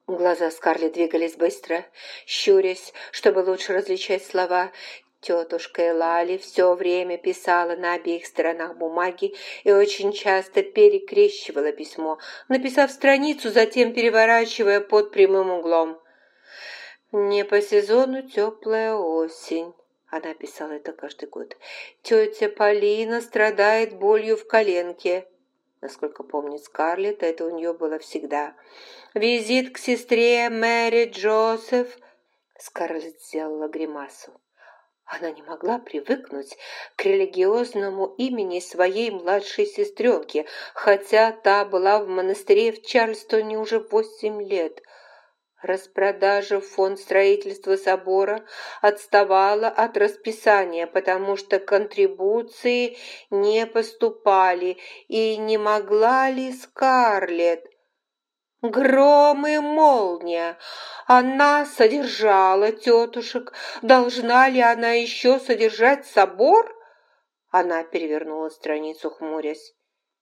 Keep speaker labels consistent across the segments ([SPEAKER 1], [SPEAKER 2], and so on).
[SPEAKER 1] Глаза Скарлетт двигались быстро, щурясь, чтобы лучше различать слова. Тетушка Элали все время писала на обеих сторонах бумаги и очень часто перекрещивала письмо, написав страницу, затем переворачивая под прямым углом. «Не по сезону теплая осень». Она писала это каждый год. «Тетя Полина страдает болью в коленке». Насколько помнит Скарлетт, это у нее было всегда. «Визит к сестре Мэри Джозеф». Скарлетт сделала гримасу. Она не могла привыкнуть к религиозному имени своей младшей сестренки, хотя та была в монастыре в Чарльстоне уже 8 лет. Распродажа в фонд строительства собора отставала от расписания, потому что контрибуции не поступали, и не могла ли Скарлетт? Гром и молния! Она содержала тетушек. Должна ли она еще содержать собор? Она перевернула страницу, хмурясь.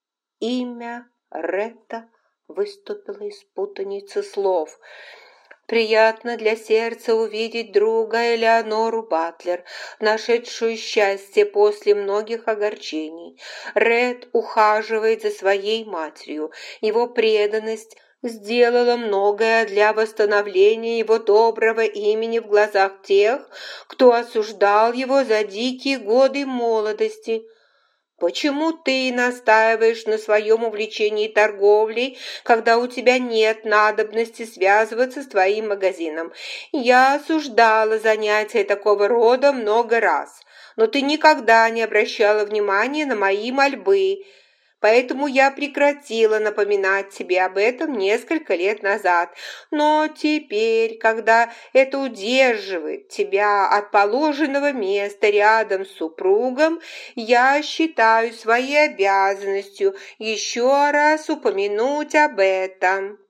[SPEAKER 1] Имя Ретта выступило из путаницы слов. Приятно для сердца увидеть друга Элеонору Батлер, нашедшую счастье после многих огорчений. Ред ухаживает за своей матерью. Его преданность сделала многое для восстановления его доброго имени в глазах тех, кто осуждал его за дикие годы молодости. Почему ты настаиваешь на своем увлечении торговлей, когда у тебя нет надобности связываться с твоим магазином? Я осуждала занятия такого рода много раз, но ты никогда не обращала внимания на мои мольбы. Поэтому я прекратила напоминать тебе об этом несколько лет назад. Но теперь, когда это удерживает тебя от положенного места рядом с супругом, я считаю своей обязанностью еще раз упомянуть об этом».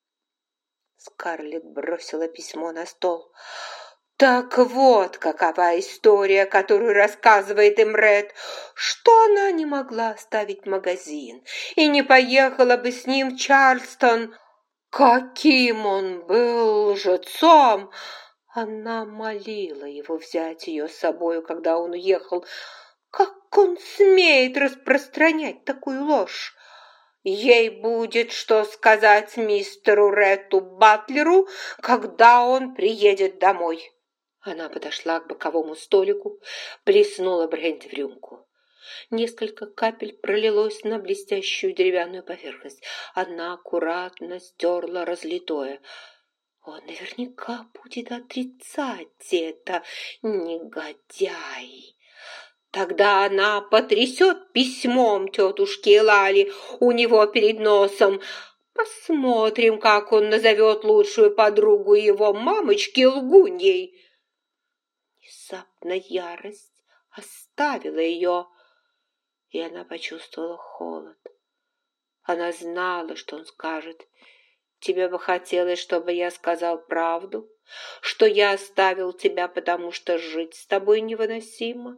[SPEAKER 1] Скарлетт бросила письмо на стол. Так вот, какова история, которую рассказывает им Ред, что она не могла оставить магазин и не поехала бы с ним в Чарльстон. Каким он был лжецом! Она молила его взять ее с собою, когда он уехал. Как он смеет распространять такую ложь? Ей будет что сказать мистеру Ретту Батлеру, когда он приедет домой. Она подошла к боковому столику, плеснула бренди в рюмку. Несколько капель пролилось на блестящую деревянную поверхность. Она аккуратно стерла разлитое. Он наверняка будет отрицать это, негодяй. Тогда она потрясет письмом тетушки Элали у него перед носом. Посмотрим, как он назовет лучшую подругу его мамочки лгуньей. Внезапно ярость оставила ее, и она почувствовала холод. Она знала, что он скажет. «Тебе бы хотелось, чтобы я сказал правду, что я оставил тебя, потому что жить с тобой невыносимо?»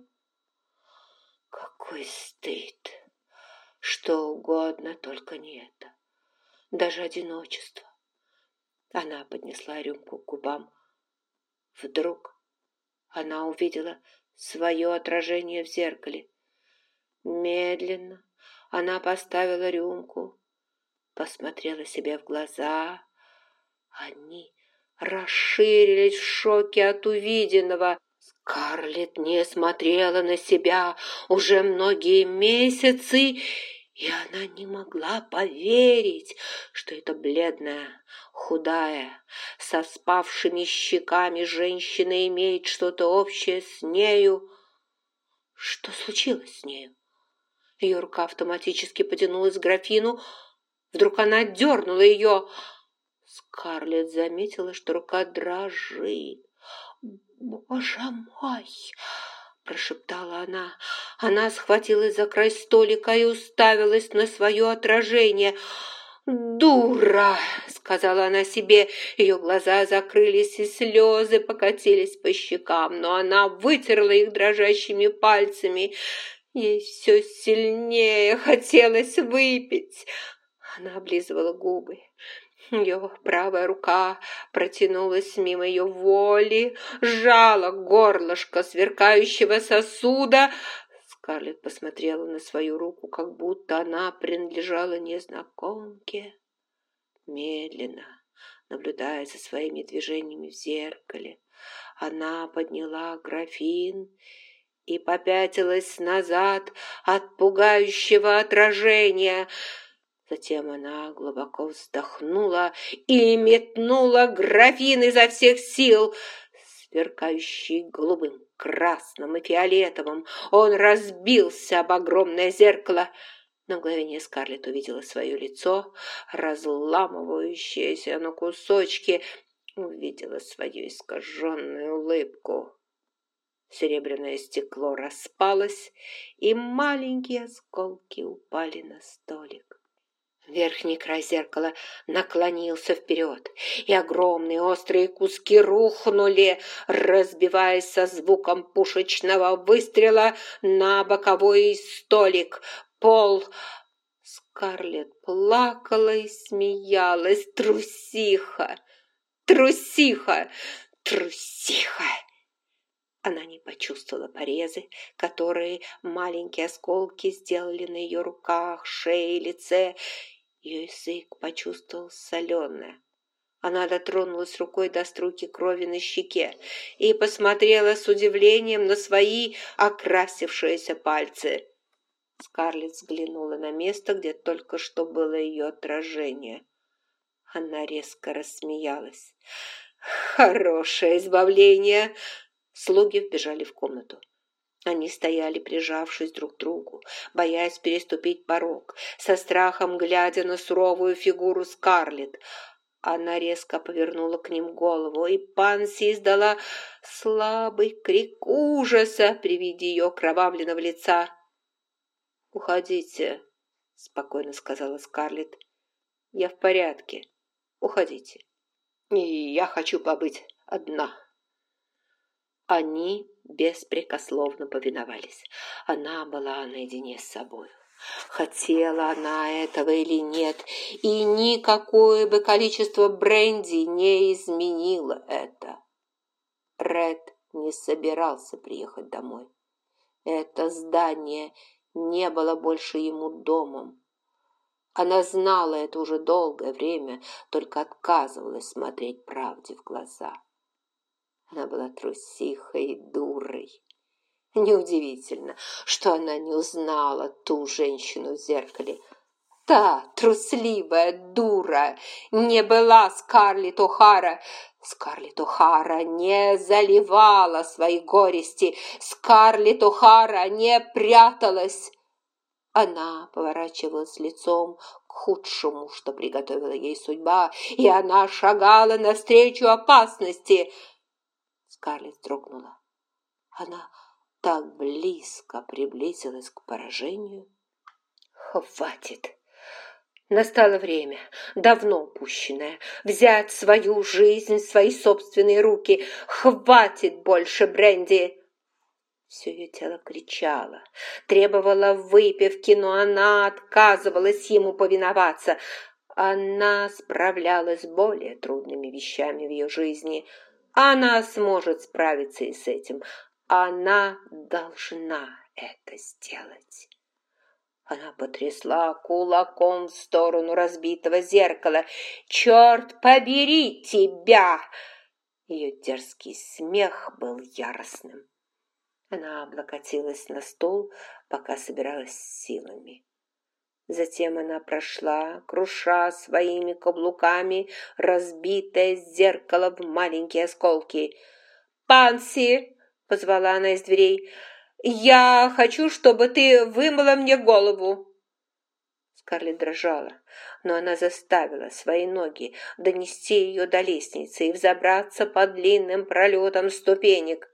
[SPEAKER 1] Какой стыд! Что угодно, только не это. Даже одиночество. Она поднесла рюмку к губам. Вдруг она увидела свое отражение в зеркале. Медленно она поставила рюмку, посмотрела себе в глаза. Они расширились в шоке от увиденного. Скарлетт не смотрела на себя уже многие месяцы, и она не могла поверить, что эта бледная, худая, со спавшими щеками женщина имеет что-то общее с нею. Что случилось с нею? Ее рука автоматически потянулась к графину. Вдруг она отдернула ее. Скарлетт заметила, что рука дрожит. «Боже мой!» – прошептала она. Она схватилась за край столика и уставилась на свое отражение. «Дура!» – сказала она себе. Ее глаза закрылись, и слезы покатились по щекам, но она вытерла их дрожащими пальцами. Ей все сильнее хотелось выпить. Она облизывала губы. Ее правая рука протянулась мимо ее воли, сжала горлышко сверкающего сосуда. Скарлетт посмотрела на свою руку, как будто она принадлежала незнакомке. Медленно, наблюдая за своими движениями в зеркале, она подняла графин и попятилась назад от пугающего отражения. Затем она глубоко вздохнула и метнула графин изо всех сил. Сверкающий голубым, красным и фиолетовым, он разбился об огромное зеркало. На мгновение Скарлетт увидела свое лицо, разламывающееся на кусочки, увидела свою искаженную улыбку. Серебряное стекло распалось, и маленькие осколки упали на столик. Верхний край зеркала наклонился вперед, и огромные острые куски рухнули, разбиваясь со звуком пушечного выстрела на боковой столик. Пол. Скарлетт плакала и смеялась. Трусиха! Трусиха! Трусиха! Она не почувствовала порезы, которые маленькие осколки сделали на ее руках, шее и лице. Ее язык почувствовал соленое. Она дотронулась рукой до струйки крови на щеке и посмотрела с удивлением на свои окрасившиеся пальцы. Скарлетт взглянула на место, где только что было ее отражение. Она резко рассмеялась. «Хорошее избавление!» Слуги вбежали в комнату. Они стояли, прижавшись друг к другу, боясь переступить порог, со страхом глядя на суровую фигуру Скарлетт. Она резко повернула к ним голову, и Панси издала слабый крик ужаса при виде ее окровавленного лица. «Уходите», — спокойно сказала Скарлетт. «Я в порядке. Уходите. И я хочу побыть одна». Они беспрекословно повиновались. Она была наедине с собой. Хотела она этого или нет, и никакое бы количество бренди не изменило это. Ред не собирался приехать домой. Это здание не было больше ему домом. Она знала это уже долгое время, только отказывалась смотреть правде в глаза. Она была трусихой и дурой. Неудивительно, что она не узнала ту женщину в зеркале. Та трусливая дура не была Скарлетт О'Хара. Скарлетт О'Хара не заливала свои горести. Скарлетт О'Хара не пряталась. Она поворачивалась лицом к худшему, что приготовила ей судьба, и она шагала навстречу опасности. Скарлетт вздрогнула. Она так близко приблизилась к поражению. Хватит! Настало время, давно упущенное, взять свою жизнь в свои собственные руки. Хватит больше бренди! Все ее тело кричало, требовало выпивки, но она отказывалась ему повиноваться. Она справлялась с более трудными вещами в ее жизни. Она сможет справиться и с этим. Она должна это сделать. Она потрясла кулаком в сторону разбитого зеркала. «Черт побери тебя!» Ее дерзкий смех был яростным. Она облокотилась на стол, пока собиралась силами. Затем она прошла, круша своими каблуками разбитое зеркало в маленькие осколки. «Панси!» — позвала она из дверей. «Я хочу, чтобы ты вымыла мне голову». Скарлетт дрожала, но она заставила свои ноги донести ее до лестницы и взобраться по длинным пролетам ступенек.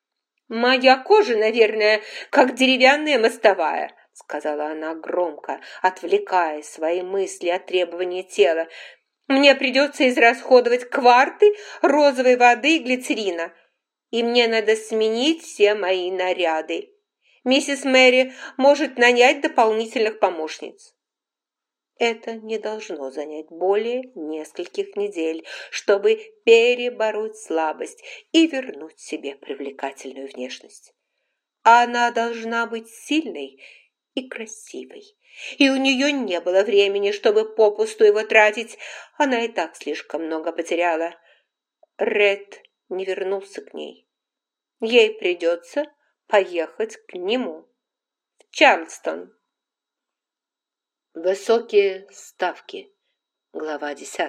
[SPEAKER 1] «Моя кожа, наверное, как деревянная мостовая», — сказала она громко, отвлекая свои мысли от требования тела. «Мне придется израсходовать кварты розовой воды и глицерина, и мне надо сменить все мои наряды. Миссис Мэри может нанять дополнительных помощниц». Это не должно занять более нескольких недель, чтобы перебороть слабость и вернуть себе привлекательную внешность. Она должна быть сильной и красивой, и у нее не было времени, чтобы попусту его тратить. Она и так слишком много потеряла. Ред не вернулся к ней. Ей придется поехать к нему в Чарльстон. Высокие ставки. Глава 10.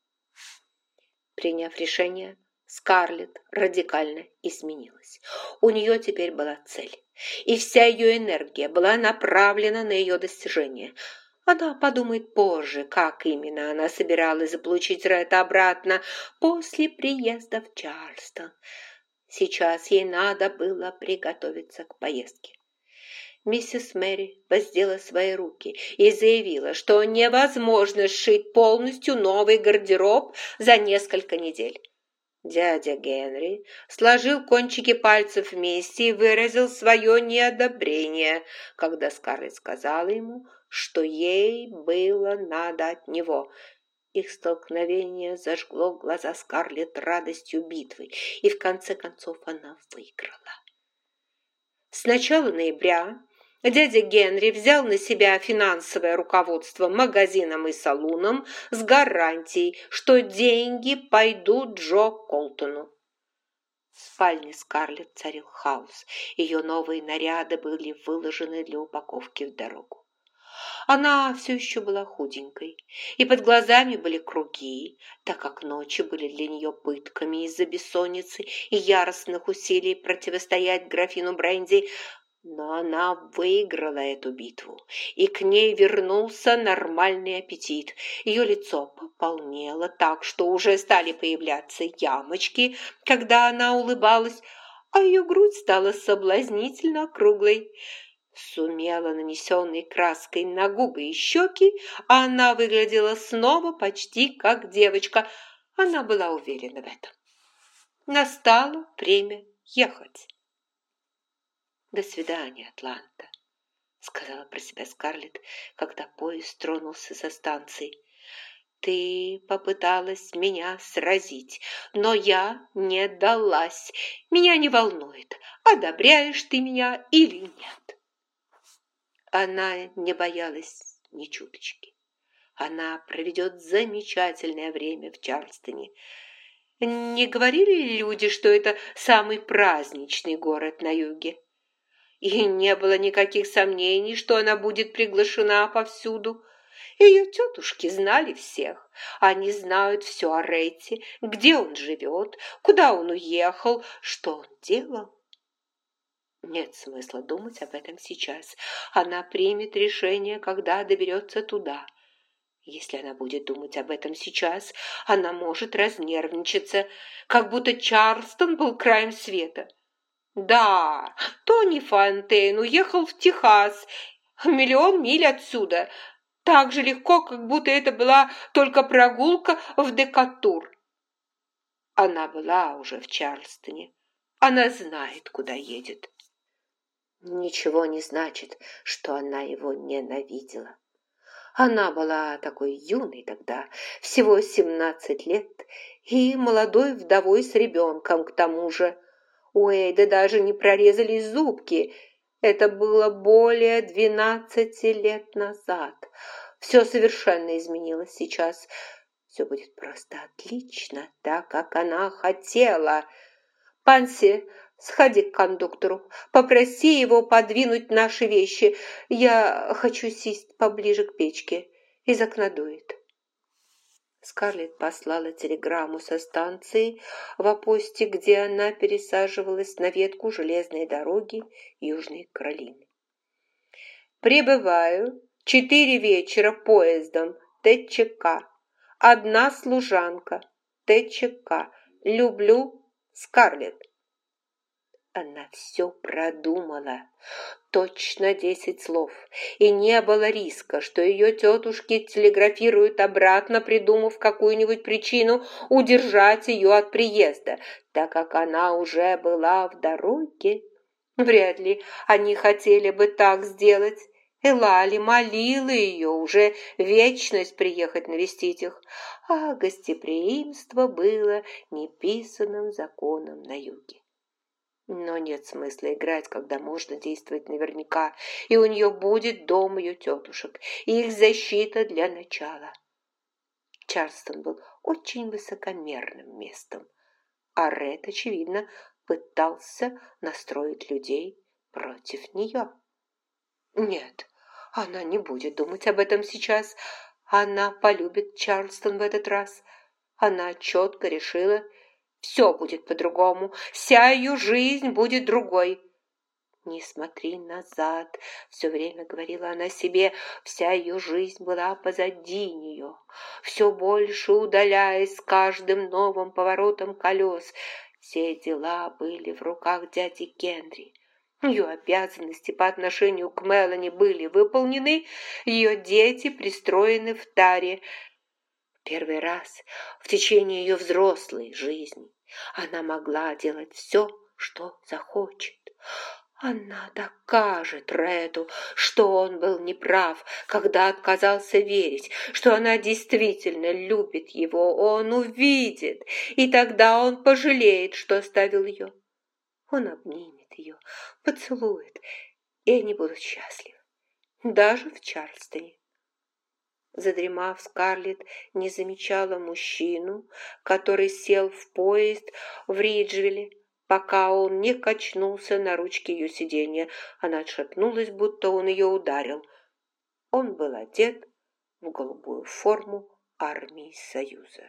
[SPEAKER 1] Приняв решение, Скарлетт радикально изменилась. У нее теперь была цель, и вся ее энергия была направлена на ее достижение. Она подумает позже, как именно она собиралась заполучить Ретта обратно после приезда в Чарльстон. Сейчас ей надо было приготовиться к поездке. Миссис Мэри воздела свои руки и заявила, что невозможно сшить полностью новый гардероб за несколько недель. Дядя Генри сложил кончики пальцев вместе и выразил свое неодобрение, когда Скарлетт сказала ему, что ей было надо от него. Их столкновение зажгло глаза Скарлетт радостью битвы, и в конце концов она выиграла. С начала ноября дядя Генри взял на себя финансовое руководство магазином и салуном с гарантией, что деньги пойдут Джо Колтону. В спальне Скарлетт царил хаос. Ее новые наряды были выложены для упаковки в дорогу. Она все еще была худенькой, и под глазами были круги, так как ночи были для нее пытками из-за бессонницы и яростных усилий противостоять графину бренди. Но она выиграла эту битву, и к ней вернулся нормальный аппетит. Ее лицо пополнело так, что уже стали появляться ямочки, когда она улыбалась, а ее грудь стала соблазнительно округлой. С умело нанесенной краской на губы и щеки она выглядела снова почти как девочка. Она была уверена в этом. Настало время ехать. «До свидания, Атланта», — сказала про себя Скарлетт, когда поезд тронулся со станции. «Ты попыталась меня сразить, но я не далась. Меня не волнует, одобряешь ты меня или нет». Она не боялась ни чуточки. Она проведет замечательное время в Чарльстоне. Не говорили ли люди, что это самый праздничный город на юге? И не было никаких сомнений, что она будет приглашена повсюду. Ее тетушки знали всех. Они знают все о Ретте, где он живет, куда он уехал, что он делал. Нет смысла думать об этом сейчас. Она примет решение, когда доберется туда. Если она будет думать об этом сейчас, она может разнервничаться, как будто Чарльстон был краем света. Да, Тони Фонтейн уехал в Техас, 1,000,000 миль отсюда, так же легко, как будто это была только прогулка в Декатур. Она была уже в Чарльстоне, она знает, куда едет. Ничего не значит, что она его ненавидела. Она была такой юной тогда, всего 17 лет, и молодой вдовой с ребенком к тому же. У Эйды даже не прорезались зубки. Это было более 12 лет назад. Все совершенно изменилось сейчас. Все будет просто отлично, так, как она хотела. Панси, сходи к кондуктору, попроси его подвинуть наши вещи. Я хочу сесть поближе к печке. Из окна дует. Скарлетт послала телеграмму со станции в посте, где она пересаживалась на ветку железной дороги Южной Каролины. «Прибываю 4 вечера поездом ТЧК. Одна служанка. ТЧК. Люблю, Скарлетт». Она все продумала. Точно 10 слов. И не было риска, что ее тетушки телеграфируют обратно, придумав какую-нибудь причину удержать ее от приезда, так как она уже была в дороге. Вряд ли они хотели бы так сделать. Элали молила ее уже вечность приехать навестить их, а гостеприимство было неписанным законом на юге. Но нет смысла играть, когда можно действовать наверняка, и у нее будет дом ее тетушек, и их защита для начала. Чарльстон был очень высокомерным местом, а Ред, очевидно, пытался настроить людей против нее. Нет, она не будет думать об этом сейчас. Она полюбит Чарльстон в этот раз. Она четко решила, все будет по-другому, вся ее жизнь будет другой. «Не смотри назад», — все время говорила она себе, вся ее жизнь была позади нее, все больше удаляясь с каждым новым поворотом колес. Все дела были в руках дяди Генри. Ее обязанности по отношению к Мелани были выполнены, ее дети пристроены в таре. Первый раз в течение ее взрослой жизни она могла делать все, что захочет. Она докажет Реду, что он был неправ, когда отказался верить, что она действительно любит его. Он увидит, и тогда он пожалеет, что оставил ее. Он обнимет ее, поцелует, и они будут счастливы, даже в Чарльстоне. Задремав, Скарлетт не замечала мужчину, который сел в поезд в Риджвилле, пока он не качнулся на ручке ее сиденья. Она отшатнулась, будто он ее ударил. Он был одет в голубую форму армии Союза.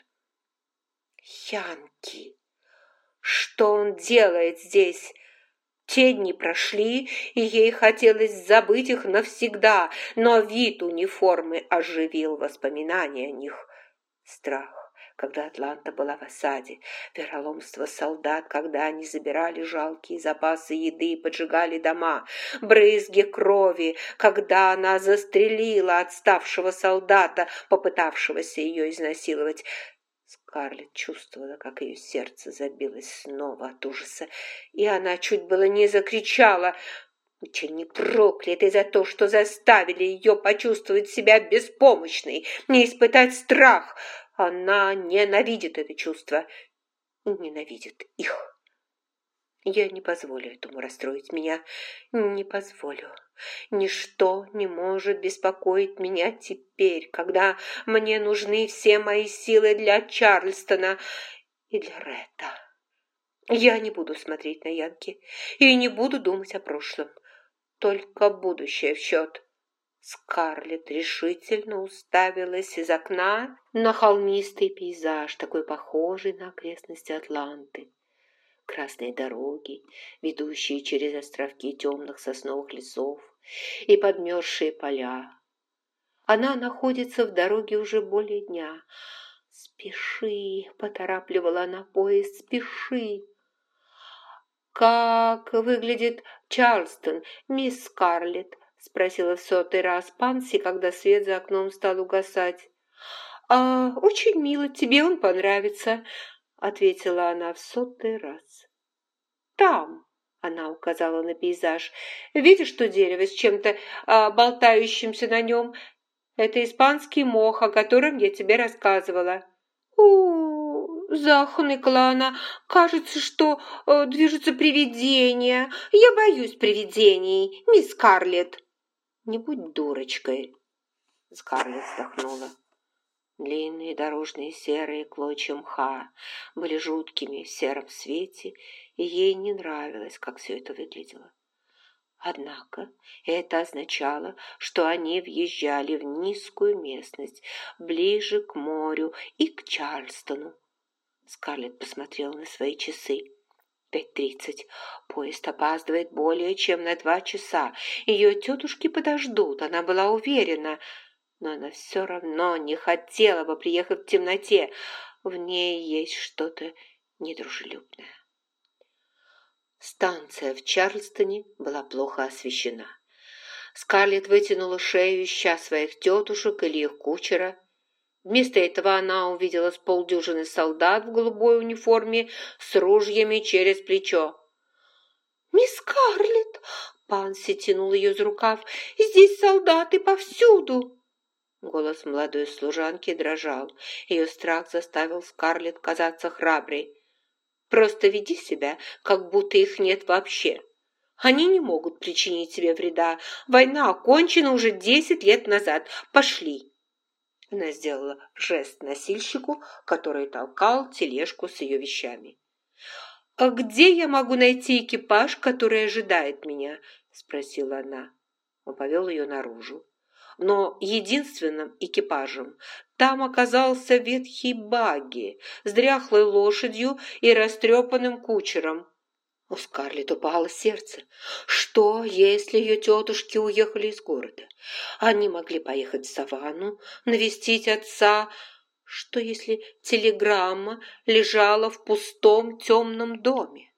[SPEAKER 1] Янки! Что он делает здесь? Те дни прошли, и ей хотелось забыть их навсегда, но вид униформы оживил воспоминания о них. Страх, когда Атланта была в осаде, вероломство солдат, когда они забирали жалкие запасы еды и поджигали дома, брызги крови, когда она застрелила отставшего солдата, попытавшегося ее изнасиловать. Скарлетт чувствовала, как ее сердце забилось снова от ужаса, и она чуть было не закричала. Ученик проклятый за то, что заставили ее почувствовать себя беспомощной, не испытать страх. Она ненавидит это чувство, ненавидит их. Я не позволю этому расстроить меня, не позволю. Ничто не может беспокоить меня теперь, когда мне нужны все мои силы для Чарльстона и для Ретта. Я не буду смотреть на Янки и не буду думать о прошлом, только будущее в счет. Скарлетт решительно уставилась из окна на холмистый пейзаж, такой похожий на окрестности Атланты. Красные дороги, ведущие через островки темных сосновых лесов и подмерзшие поля. Она находится в дороге уже более дня. «Спеши!» — поторапливала она поезд. «Спеши!» «Как выглядит Чарльстон, мисс Скарлетт?» — спросила в 100-й раз Панси, когда свет за окном стал угасать. «Очень мило, тебе он понравится», — ответила она в 100-й раз. «Там», — она указала на пейзаж, — «видишь то дерево с чем-то болтающимся на нем? Это испанский мох, о котором я тебе рассказывала». Захныкала она, — «кажется, что движутся привидения. Я боюсь привидений, мисс Скарлетт». «Не будь дурочкой», — Скарлетт вздохнула. Длинные дорожные серые клочья мха были жуткими в сером свете, и ей не нравилось, как все это выглядело. Однако это означало, что они въезжали в низкую местность, ближе к морю и к Чарльстону. Скарлетт посмотрела на свои часы. 5:30. Поезд опаздывает более чем на 2 часа. Ее тетушки подождут, она была уверена. Но она все равно не хотела бы приехать в темноте. В ней есть что-то недружелюбное. Станция в Чарльстоне была плохо освещена. Скарлетт вытянула шею, ища своих тетушек или их кучера. Вместо этого она увидела с полдюжины солдат в голубой униформе с ружьями через плечо. «Мисс Скарлетт!» Панси тянул ее за рукав. «Здесь солдаты повсюду!» Голос молодой служанки дрожал. Ее страх заставил Скарлетт казаться храброй. «Просто веди себя, как будто их нет вообще. Они не могут причинить тебе вреда. Война окончена уже 10 лет назад. Пошли!» Она сделала жест носильщику, который толкал тележку с ее вещами. «А где я могу найти экипаж, который ожидает меня?» – спросила она. Он повел ее наружу. Но единственным экипажем там оказался ветхий багги с дряхлой лошадью и растрепанным кучером. У Скарлетт упало сердце. Что, если ее тетушки уехали из города? Они могли поехать в саванну, навестить отца. Что, если телеграмма лежала в пустом темном доме?